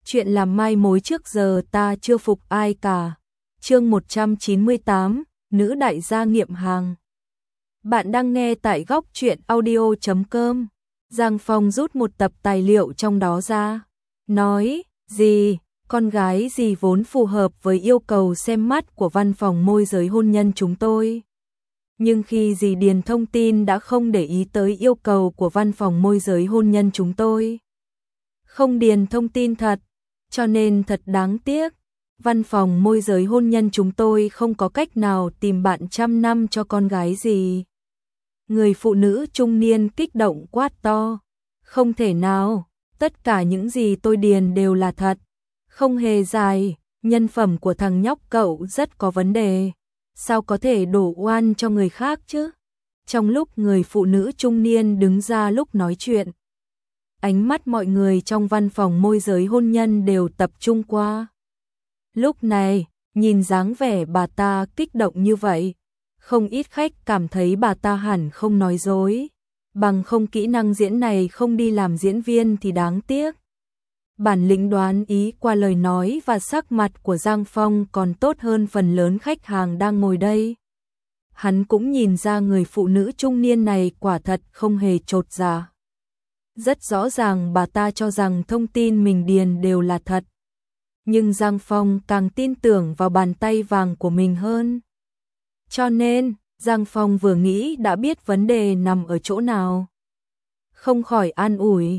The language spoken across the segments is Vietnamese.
chuyện làm mai mối trước giờ ta chưa phục ai cả. Chương 198, nữ đại gia nghiệm hàng. Bạn đang nghe tại góc truyện audio.com. Giang Phong rút một tập tài liệu trong đó ra, nói, gì, con gái gì vốn phù hợp với yêu cầu xem mắt của văn phòng môi giới hôn nhân chúng tôi. Nhưng khi dì điền thông tin đã không để ý tới yêu cầu của văn phòng môi giới hôn nhân chúng tôi. Không điền thông tin thật, cho nên thật đáng tiếc. Văn phòng môi giới hôn nhân chúng tôi không có cách nào tìm bạn trăm năm cho con gái gì. Người phụ nữ trung niên kích động quát to. Không thể nào, tất cả những gì tôi điền đều là thật. Không hề dài, nhân phẩm của thằng nhóc cậu rất có vấn đề. Sao có thể đổ oan cho người khác chứ? Trong lúc người phụ nữ trung niên đứng ra lúc nói chuyện, ánh mắt mọi người trong văn phòng môi giới hôn nhân đều tập trung qua. Lúc này, nhìn dáng vẻ bà ta kích động như vậy, không ít khách cảm thấy bà ta hẳn không nói dối. Bằng không kỹ năng diễn này không đi làm diễn viên thì đáng tiếc. Bản lĩnh đoán ý qua lời nói và sắc mặt của Giang Phong còn tốt hơn phần lớn khách hàng đang ngồi đây. Hắn cũng nhìn ra người phụ nữ trung niên này quả thật không hề chột dạ. Rất rõ ràng bà ta cho rằng thông tin mình điền đều là thật. Nhưng Giang Phong càng tin tưởng vào bàn tay vàng của mình hơn. Cho nên, Giang Phong vừa nghĩ đã biết vấn đề nằm ở chỗ nào. Không khỏi an ủi,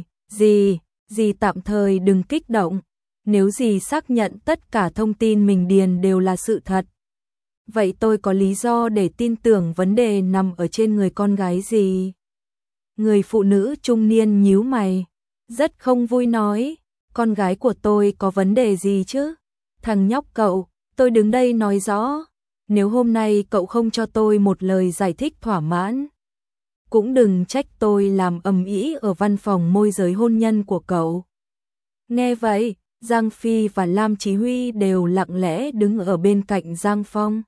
dì tạm thời đừng kích động. Nếu dì xác nhận tất cả thông tin mình điền đều là sự thật, vậy tôi có lý do để tin tưởng vấn đề nằm ở trên người con gái dì. Người phụ nữ trung niên nhíu mày, rất không vui nói, con gái của tôi có vấn đề gì chứ? Thằng nhóc cậu, tôi đứng đây nói rõ, nếu hôm nay cậu không cho tôi một lời giải thích thỏa mãn, cũng đừng trách tôi làm ầm ĩ ở văn phòng môi giới hôn nhân của cậu. Nghe vậy, Giang Phi và Lam Chí Huy đều lặng lẽ đứng ở bên cạnh Giang Phong.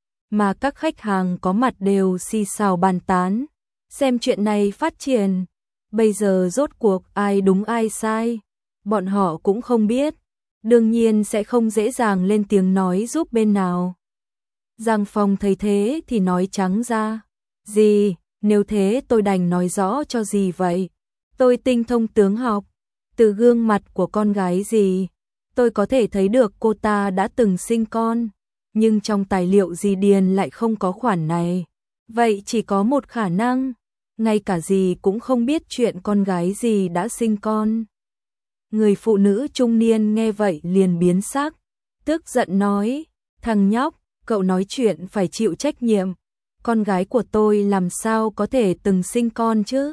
Mà các khách hàng có mặt đều xì xào bàn tán, xem chuyện này phát triển. Bây giờ rốt cuộc ai đúng ai sai, bọn họ cũng không biết. Đương nhiên sẽ không dễ dàng lên tiếng nói giúp bên nào. Giang Phong thấy thế thì nói trắng ra, dì, nếu thế tôi đành nói rõ cho dì vậy. Tôi tinh thông tướng học, từ gương mặt của con gái dì, tôi có thể thấy được cô ta đã từng sinh con, nhưng trong tài liệu dì điền lại không có khoản này. Vậy chỉ có một khả năng, ngay cả dì cũng không biết chuyện con gái dì đã sinh con. Người phụ nữ trung niên nghe vậy liền biến sắc, tức giận nói, thằng nhóc, cậu nói chuyện phải chịu trách nhiệm. Con gái của tôi làm sao có thể từng sinh con chứ?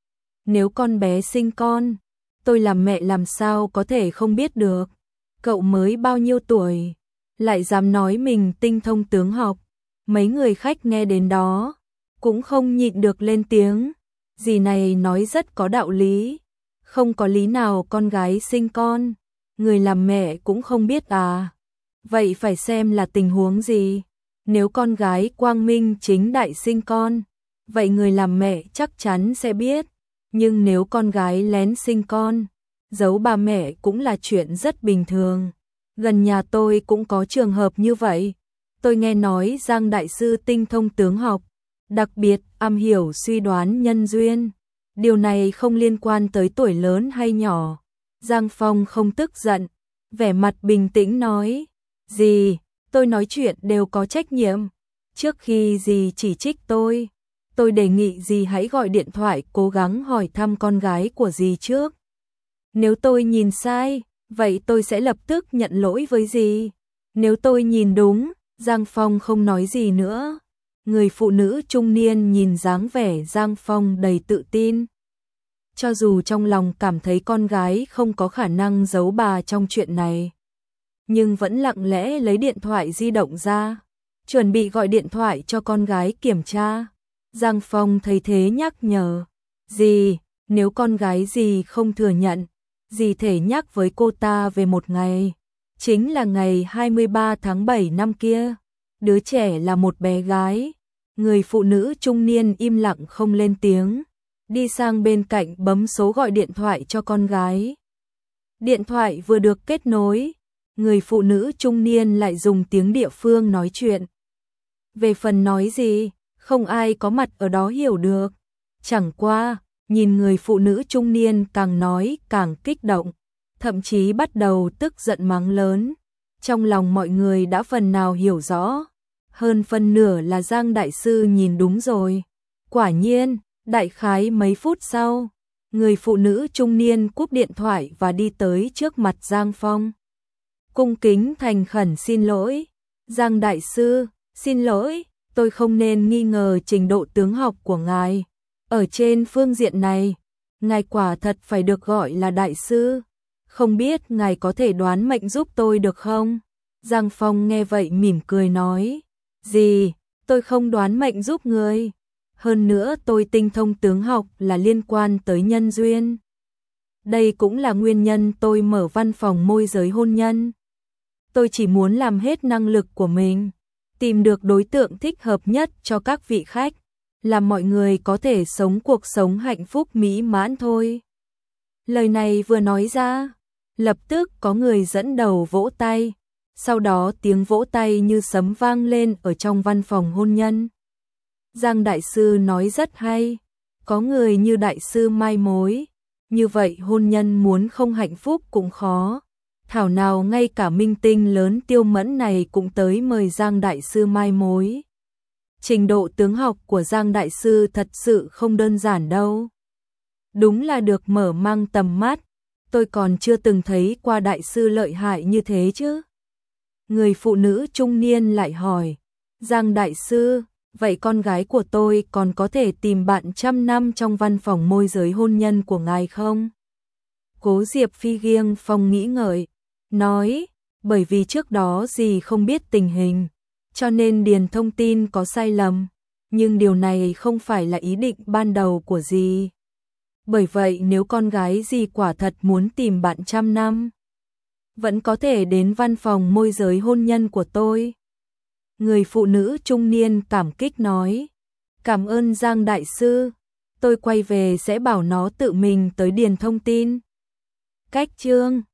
Nếu con bé sinh con, tôi làm mẹ làm sao có thể không biết được? Cậu mới bao nhiêu tuổi, lại dám nói mình tinh thông tướng học. Mấy người khách nghe đến đó, cũng không nhịn được lên tiếng. Dì này nói rất có đạo lý. Không có lý nào con gái sinh con, người làm mẹ cũng không biết à? Vậy phải xem là tình huống gì. Nếu con gái quang minh chính đại sinh con, vậy người làm mẹ chắc chắn sẽ biết. Nhưng nếu con gái lén sinh con, giấu bà mẹ cũng là chuyện rất bình thường. Gần nhà tôi cũng có trường hợp như vậy. Tôi nghe nói Giang đại sư tinh thông tướng học, đặc biệt am hiểu suy đoán nhân duyên. Điều này không liên quan tới tuổi lớn hay nhỏ. Giang Phong không tức giận, vẻ mặt bình tĩnh nói, dì, tôi nói chuyện đều có trách nhiệm. Trước khi dì chỉ trích tôi đề nghị dì hãy gọi điện thoại cố gắng hỏi thăm con gái của dì trước. Nếu tôi nhìn sai, vậy tôi sẽ lập tức nhận lỗi với dì. Nếu tôi nhìn đúng, Giang Phong không nói gì nữa. Người phụ nữ trung niên nhìn dáng vẻ Giang Phong đầy tự tin. Cho dù trong lòng cảm thấy con gái không có khả năng giấu bà trong chuyện này, nhưng vẫn lặng lẽ lấy điện thoại di động ra, chuẩn bị gọi điện thoại cho con gái kiểm tra. Giang Phong thấy thế nhắc nhở, dì, nếu con gái dì không thừa nhận, dì thể nhắc với cô ta về một ngày, chính là ngày 23 tháng 7 năm kia. Đứa trẻ là một bé gái. Người phụ nữ trung niên im lặng không lên tiếng, đi sang bên cạnh bấm số gọi điện thoại cho con gái. Điện thoại vừa được kết nối, người phụ nữ trung niên lại dùng tiếng địa phương nói chuyện. Về phần nói gì, không ai có mặt ở đó hiểu được. Chẳng qua, nhìn người phụ nữ trung niên càng nói càng kích động, thậm chí bắt đầu tức giận mắng lớn. Trong lòng mọi người đã phần nào hiểu rõ, hơn phân nửa là Giang đại sư nhìn đúng rồi. Quả nhiên, đại khái mấy phút sau, người phụ nữ trung niên cúp điện thoại và đi tới trước mặt Giang Phong. Cung kính thành khẩn xin lỗi. Giang đại sư, xin lỗi, tôi không nên nghi ngờ trình độ tướng học của ngài. Ở trên phương diện này, ngài quả thật phải được gọi là đại sư. Không biết ngài có thể đoán mệnh giúp tôi được không? Giang Phong nghe vậy mỉm cười nói. Gì, tôi không đoán mệnh giúp người. Hơn nữa tôi tinh thông tướng học là liên quan tới nhân duyên. Đây cũng là nguyên nhân tôi mở văn phòng môi giới hôn nhân. Tôi chỉ muốn làm hết năng lực của mình, tìm được đối tượng thích hợp nhất cho các vị khách, làm mọi người có thể sống cuộc sống hạnh phúc mỹ mãn thôi. Lời này vừa nói ra, lập tức có người dẫn đầu vỗ tay, sau đó tiếng vỗ tay như sấm vang lên ở trong văn phòng hôn nhân. Giang đại sư nói rất hay, có người như đại sư mai mối, như vậy hôn nhân muốn không hạnh phúc cũng khó. Thảo nào ngay cả minh tinh lớn Tiêu Mẫn này cũng tới mời Giang đại sư mai mối. Trình độ tướng học của Giang đại sư thật sự không đơn giản đâu. Đúng là được mở mang tầm mắt, tôi còn chưa từng thấy qua đại sư lợi hại như thế chứ. Người phụ nữ trung niên lại hỏi, Giang đại sư, vậy con gái của tôi còn có thể tìm bạn 100 năm trong văn phòng môi giới hôn nhân của ngài không? Cố Diệp Phi Giêng Phong nghĩ ngợi, nói, bởi vì trước đó dì không biết tình hình, cho nên điền thông tin có sai lầm, nhưng điều này không phải là ý định ban đầu của dì. Bởi vậy nếu con gái dì quả thật muốn tìm bạn 100 năm, vẫn có thể đến văn phòng môi giới hôn nhân của tôi. Người phụ nữ trung niên cảm kích nói, cảm ơn Giang đại sư, tôi quay về sẽ bảo nó tự mình tới điền thông tin. Cách chương